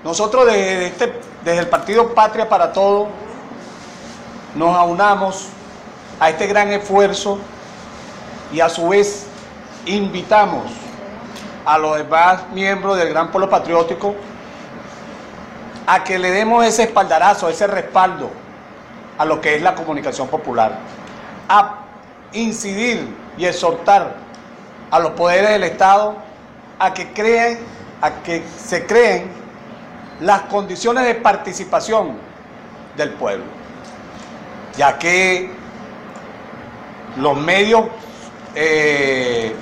Nosotros desde el partido Patria para Todos nos aunamos a este gran esfuerzo y a su vez invitamos a los demás miembros del Gran Polo Patriótico a que le demos ese espaldarazo, ese respaldo a lo que es la comunicación popular, a incidir y exhortar a los poderes del Estado a que se creen las condiciones de participación del pueblo, ya que los medios de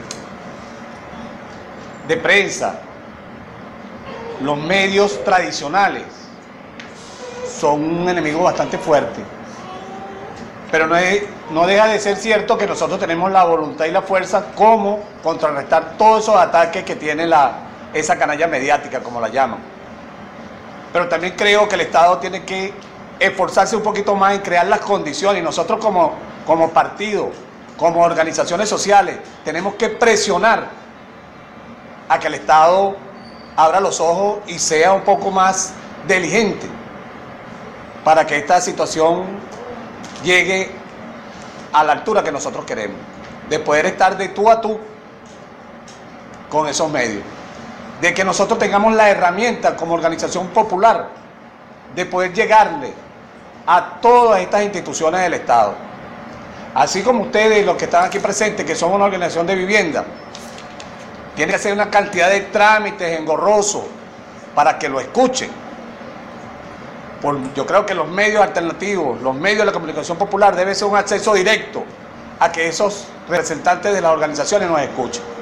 prensa, los medios tradicionales son un enemigo bastante fuerte, pero no deja de ser cierto que nosotros tenemos la voluntad y la fuerza como contrarrestar todos esos ataques que tiene esa canalla mediática, como la llaman. Pero también creo que el Estado tiene que esforzarse un poquito más en crear las condiciones, y nosotros como partido, como organizaciones sociales, tenemos que presionar a que el Estado abra los ojos y sea un poco más diligente para que esta situación llegue a la altura que nosotros queremos, de poder estar de tú a tú con esos medios, de que nosotros tengamos la herramienta como organización popular de poder llegarle a todas estas instituciones del Estado. Así como ustedes, los que están aquí presentes, que son una organización de vivienda, tienen que hacer una cantidad de trámites engorrosos para que lo escuchen. Yo creo que los medios alternativos, los medios de la comunicación popular, debe ser un acceso directo a que esos representantes de las organizaciones nos escuchen.